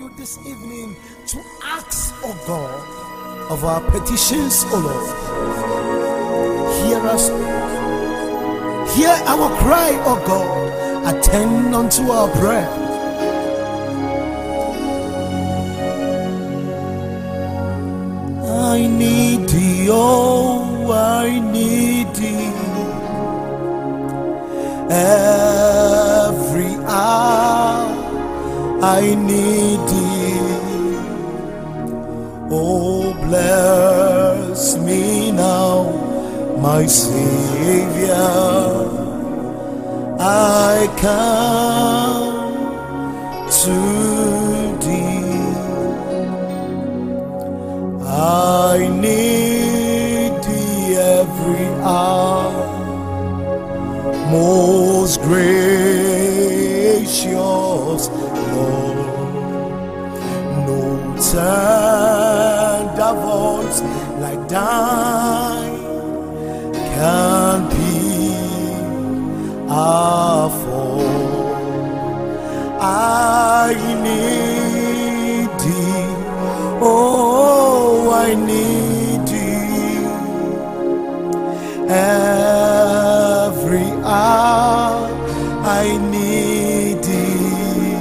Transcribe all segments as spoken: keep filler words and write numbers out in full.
this evening to ask, oh God, of our petitions, oh Lord. Hear us, hear our cry, oh God. Attend unto our prayer. I need thee, oh, I need thee. Every hour I need thee. Oh, bless me now, my Savior. I come to thee. I need thee every hour, most gracious Lord. No tender voice like thine can be afford. I need thee, oh, I need thee. Every hour I need thee.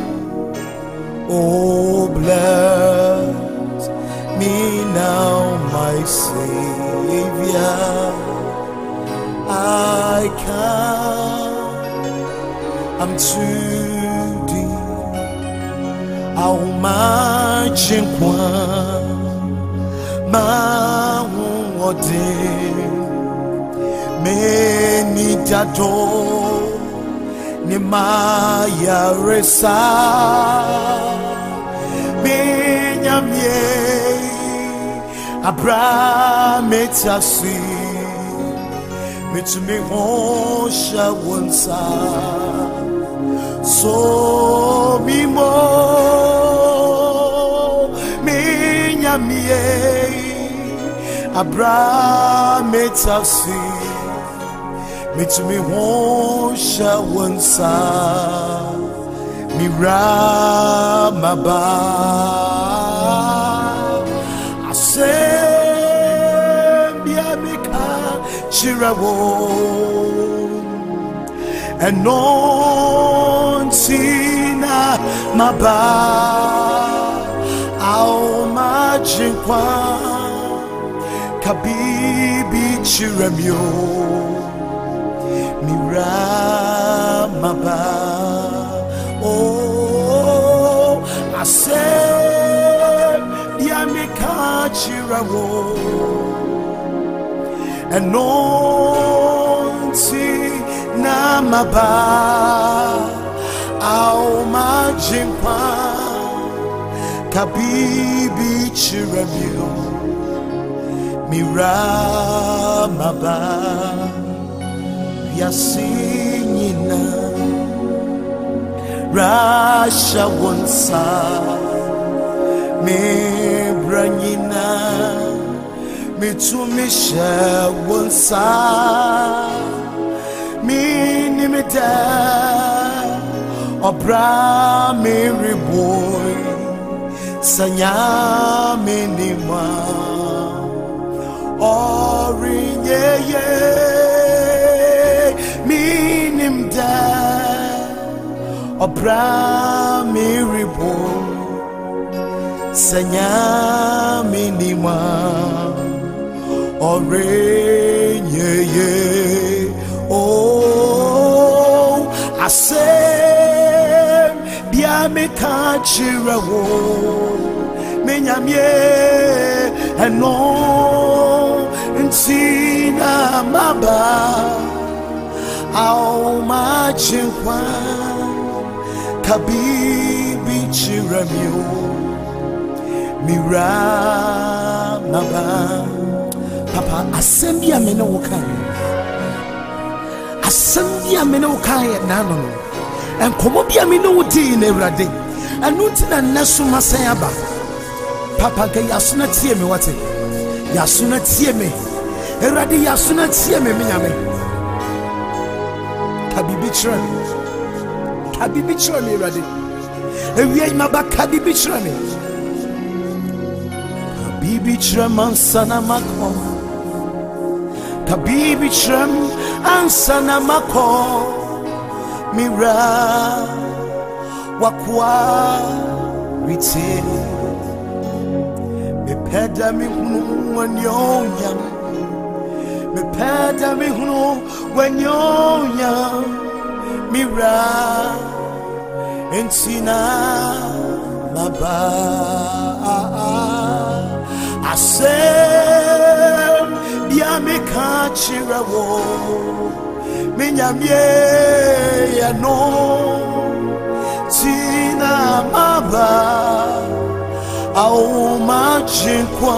Oh, bless me now, my Savior. I come, I'm to thee. How much in one, my one many dado ni maya resa benyamye abrametasi mitumi hosha wonsa so mimo benyamye abrametasi mitumi hosha wonsa miramaba asembia mika chirawo enontina maba au majinkwa kabibi chiramyo miramaba. Oh, I said, Yamika Chirawo, anointing Namaba, Ao Majimpa, Kabibi Chiramyo, miramaba. Yasinina Rasha wonsa me branyina me tumisha wonsa me nimita obra me reboy sanya me nima orinye ye minim da obra miribo sanya minima orenye ye. Oh, I say bia me kachirawo menyamye eno ntina maba au majinkwa kabibi chiramyo miramaba. Papa asembia mena wokan asembia mena wokan nano en komo bia mena wodi na urade anu tina naso masayaba. Papa ke yasuna tie me wate yasuna tie me urade yasuna tie me menyame kabibi chira kabibi chira me urade ewie mabaka bibi chreme bibi chrema sana mako kabibi chrem ansana mako mira wakwa rite me peda mi hunu wanyonya me peda mi hunu wanyonya mira entina maba asem bia me ka chirawo menyamye ya no tina maba au majinkwa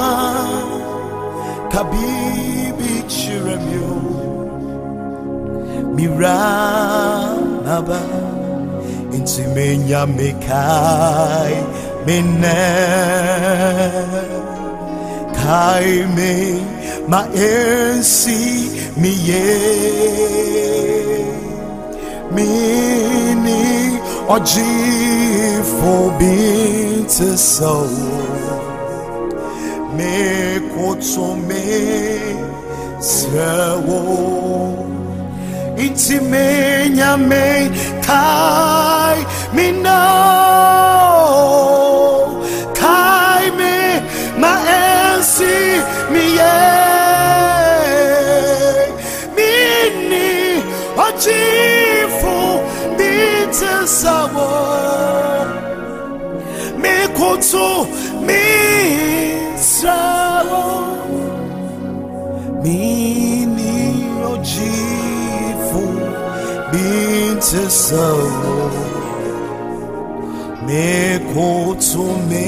kabibi chiramyo mira maba inti menyame kai mene kai me ma ensi miye mini oji for being to so me koto me sewo inti menyame kai me no kai me ma ensi miye mini oji for being to so me koto me sewo mini oji Binti so me koto me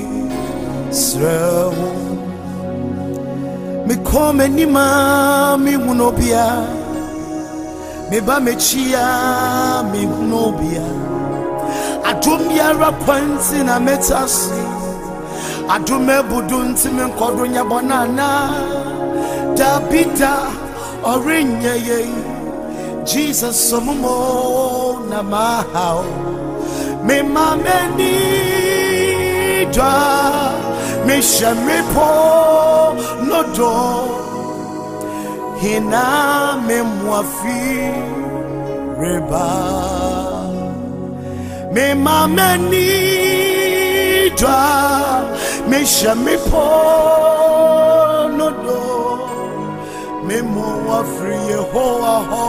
srewo me come ni ma me hunobia me ba me chia me hunobia adomia rakwanti na metasi adome budunti me nkodonya bonana dabida orinyeye Jesus somo na mahao me mameni dwa me shamipo no do hina me mwafi reba me mameni dwa me shamipo no do me mwafi Yehowa ho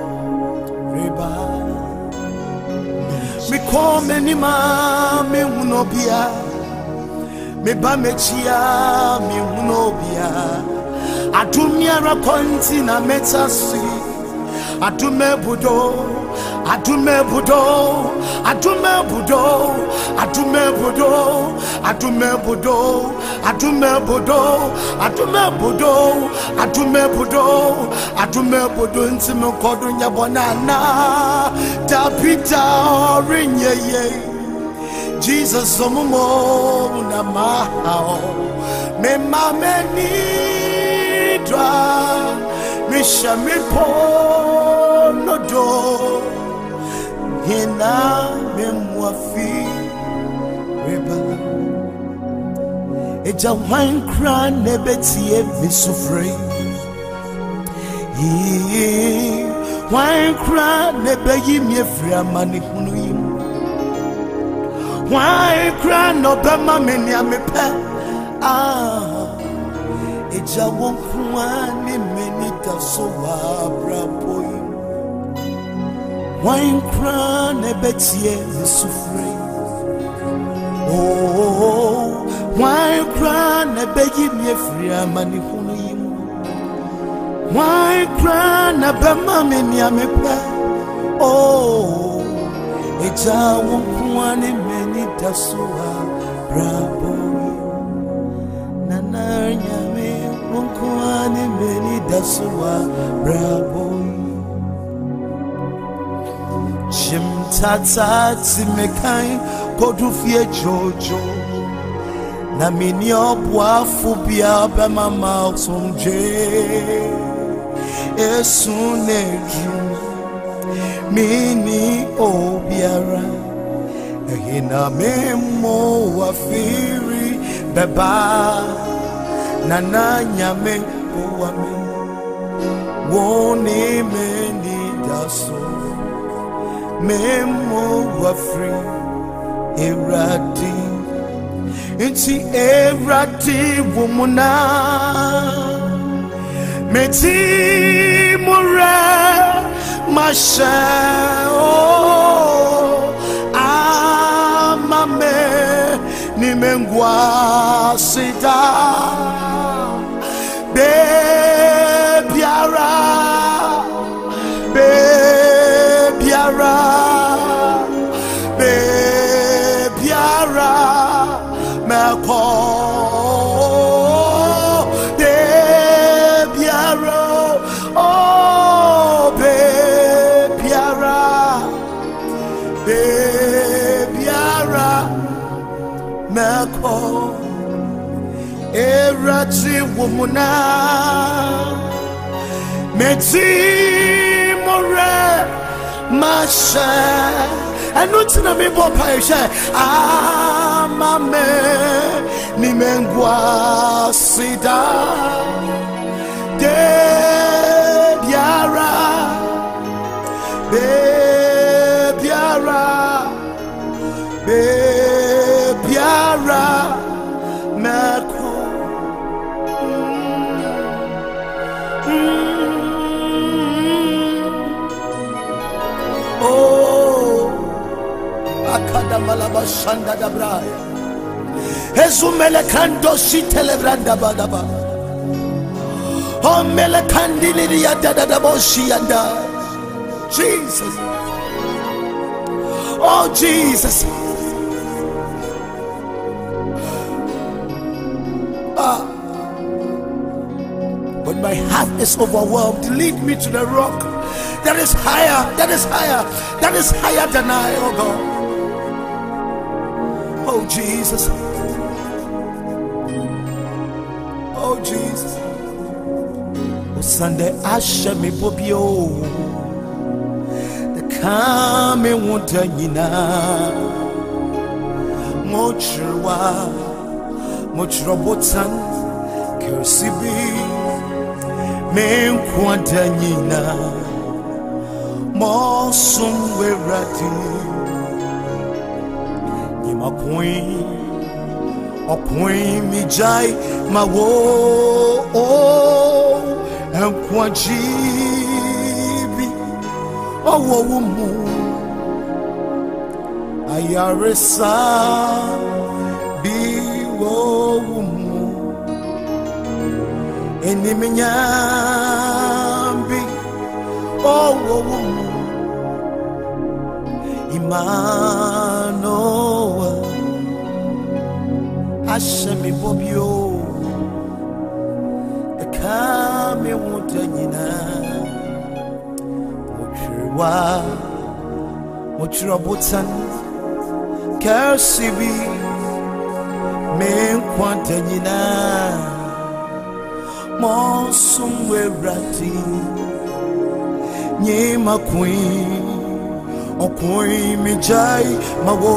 me come ni ma me hunobia me ba me chia me hunobia atumia rakonti na metasi atume budo atume budo atume budo atume budo atume budo atume budo atume budo atume budo atume budo ntime kodo nya bonana tapita orinyeye Jesus somo na mahao me mameni dwa me shamipo no do hina me mwafi reba eja wine cran nebetie me sufre yi wine cran nebeyi me free amani hunu yim wine cran no be ma me ni amepe ah eja won kwa ni me ni taso wa braboy wine cran nebetie me sufre oh wine cran nebeyi me free amani hunu yim wine cran na be ma me ni amepe oh eja won kwa ni me ni taso wa braboy nananya me won kwa ni me ni taso wa braboy Chimtata timekai kodufie jojo na mini obwa fubia be mama sonje esuneju mini obiara ehina memo wafiri beba nana nyame wame woni meni daso memo wafiri eradi inti eradi wumuna meti mure masha amame nimengwa sida bebiara bebiara bebiara meko bebiara oh bebiara bebiara meko erati wumuna meti more masha anutina mi bo paisha amame nimengwa sida de biara be biara be biara meko akada malaba shanda dabraya ezumele kando shitelebranda badaba omele kandili ya dada boshi anda Jesus oh Jesus ah when my heart is overwhelmed lead me to the rock that is higher that is higher that is higher than I, oh God. Oh Jesus, oh Jesus. Oh Sunday, Asha me bobio. The kame wonta yina. Mochwa, mochrobotan, kersibi. Men kwanta yina. Mosum werati. A queen, a queen, me jai, my wo, oh, and quajibi, oh, womu, ayaresa, be womu, eniminyambi, oh, womu, Imanoa. Ashemi bobio ekame wutanyina muchwa muchrobutan kersibi men kwantanyina mosumwerati nyema queen o queen mi jai ma wo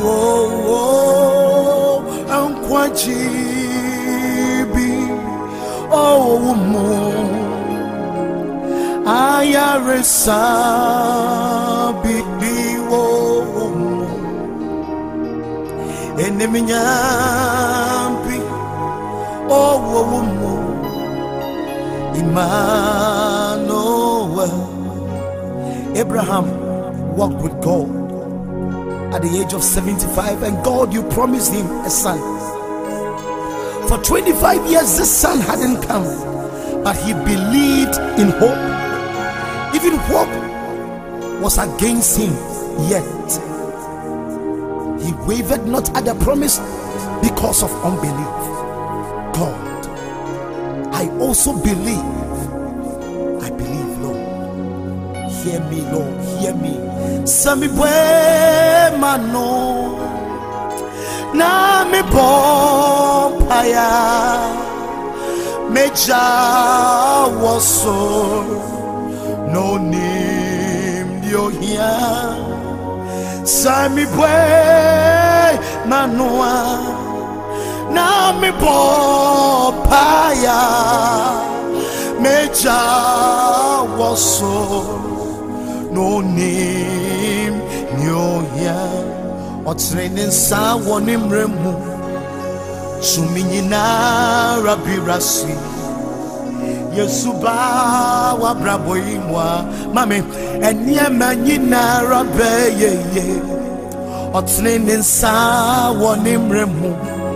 Kwajibi, oh, mo, ayaresa, bibi, oh, mo, eneminyambi, oh, mo, Emmanuel. Abraham walked with God at the age of seventy-five, and God, you promised him a son. For twenty-five years, this son hadn't come, but he believed in hope. Even hope was against him, yet he wavered not at the promise because of unbelief. God, I also believe. I believe, Lord. Hear me, Lord. Hear me. Sami bwe mano na mi bompaya meja waso no nim dio hia Sami boy manua na mi bo paya meja waso no name nyoya otrenen sa wonim remu suminyina rabirasi Yesuba wa brabo imwa mame eniema nyina rabe ye ye otrenen sa wonim remu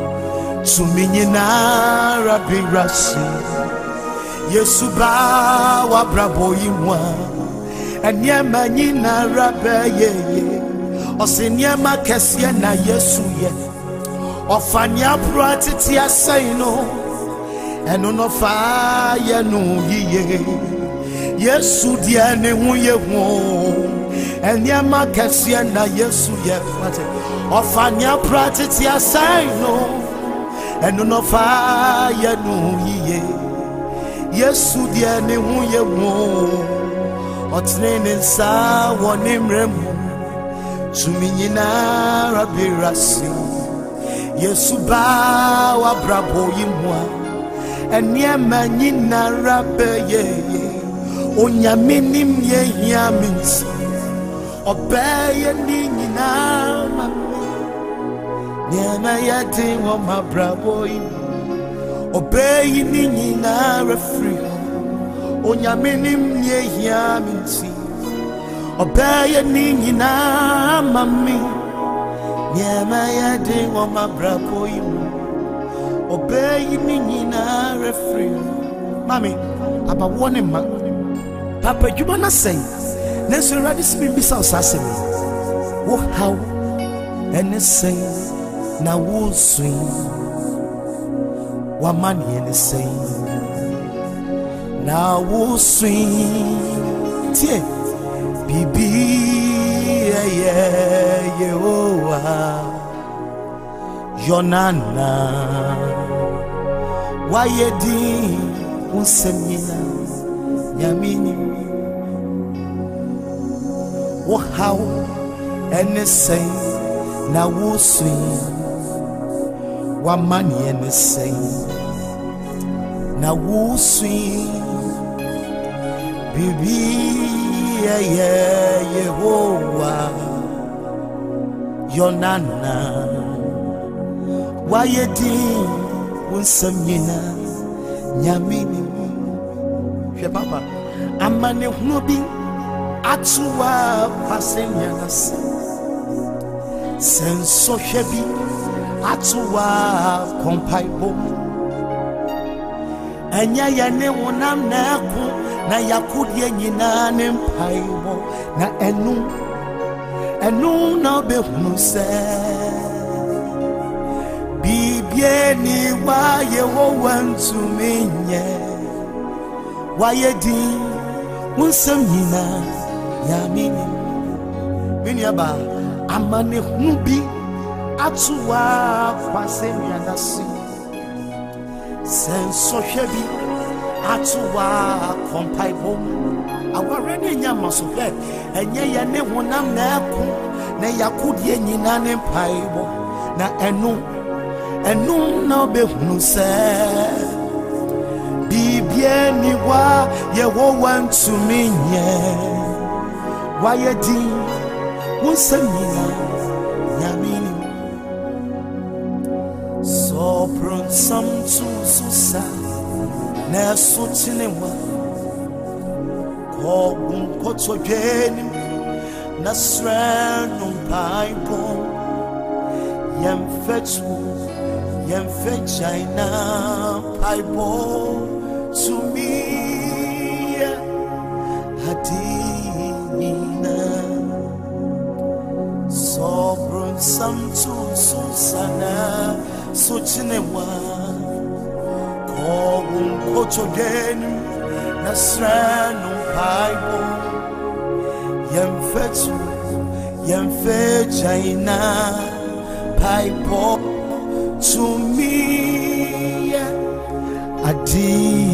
suminyina rabirasi Yesuba wa brabo imwa eniema nyina rabe ye ye oseniema kesie na Yesu ye ofanya protiti asaino eno no fa ye no yiye Yesu dia ne hu ye hu eniema kesie na Yesu ye ofanya protiti asaino eno no fa ye no yiye Yesu dia ne hu ye hu otrenen sa wonim remu suminyina rabirasi Yesuba wa brabo yimwa eniema nyina rabe ye onyamenim ye hiaminsi obeye ni nyina mame nyama yati wa mabrabo yimwa obeye ni nyina refri onyamenim ye hiaminsi obeye ni nyina mame nyama yade wa mabrako imu obey ni nyina refri mami aba wone ma papa juba na say na so ready simi bisa osasemi wo how ene say na wo swing wa man ene say na wo swing tie bibi yeah, Yehovah, Yonana, why ye di unsemina, Yamini, oh how, and say, now we'll swing, what money and say, now we'll swing, baby. Yeah, yeah, Yehovah, Yonana, why ye did unsamina, Yamini, Papa, Amane Nubi, Atua, Pasenianas, Senso Shebi, Atua, Compaibo, and Yayane Wonam Naku. Na yakudye nyina ne mpaibo na enu enu na behunu se bibie ni wa Yehowa ntumenye wa yedi munsam nyina ya mini mini aba amane hunu bi atuwa kwase nyanasi senso hwebi atuwa kompaibo awarene nyama so he enye ye ne honam na aku na yakudie nyina ne mpaibo na enu enu na obehunu se bibie ni wa Yehowa ntumenye wa yedi unsamina nyamini so pron some to susa na sotinewa ko unkoto geni na srenu paipo yemfetu yemfechaina paipo to me hadina sobrun samtu susana sotinewa ko unkoto geni na srenu paipo yemfetu yemfechaina paipo to me adina